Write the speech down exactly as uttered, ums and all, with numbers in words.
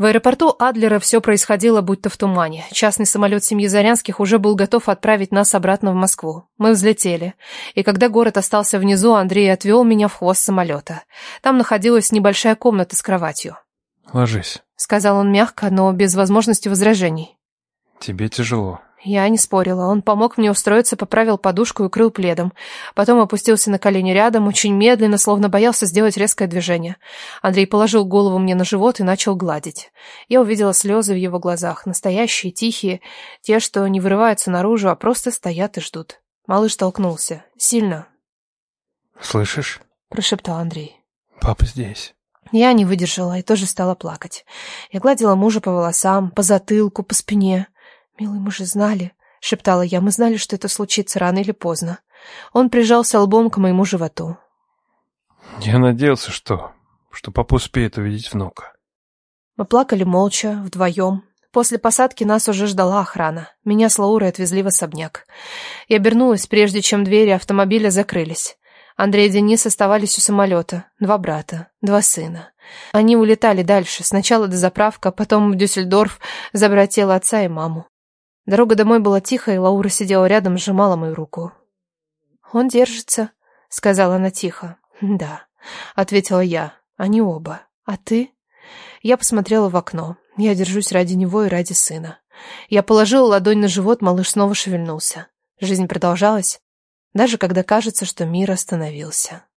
В аэропорту Адлера все происходило будто в тумане. Частный самолет семьи Зарянских уже был готов отправить нас обратно в Москву. Мы взлетели. И когда город остался внизу, Андрей отвел меня в хвост самолета. Там находилась небольшая комната с кроватью. «Ложись», — сказал он мягко, но без возможности возражений. «Тебе тяжело». Я не спорила. Он помог мне устроиться, поправил подушку и укрыл пледом. Потом опустился на колени рядом, очень медленно, словно боялся сделать резкое движение. Андрей положил голову мне на живот и начал гладить. Я увидела слезы в его глазах, настоящие, тихие, те, что не вырываются наружу, а просто стоят и ждут. Малыш толкнулся. Сильно. «Слышишь?» — прошептал Андрей. «Папа здесь». Я не выдержала и тоже стала плакать. Я гладила мужа по волосам, по затылку, по спине. «Милый, мы же знали», — шептала я, — «мы знали, что это случится рано или поздно». Он прижался лбом к моему животу. «Я надеялся, что... что папа успеет увидеть внука». Мы плакали молча, вдвоем. После посадки нас уже ждала охрана. Меня с Лаурой отвезли в особняк. Я обернулась, прежде чем двери автомобиля закрылись. Андрей и Денис оставались у самолета. Два брата, два сына. Они улетали дальше, сначала до заправки, а потом в Дюссельдорф забрать тело отца и маму. Дорога домой была тихая, и Лаура сидела рядом, сжимала мою руку. «Он держится», — сказала она тихо. «Да», — ответила я. «Они оба. А ты?» Я посмотрела в окно. Я держусь ради него и ради сына. Я положила ладонь на живот, малыш снова шевельнулся. Жизнь продолжалась, даже когда кажется, что мир остановился.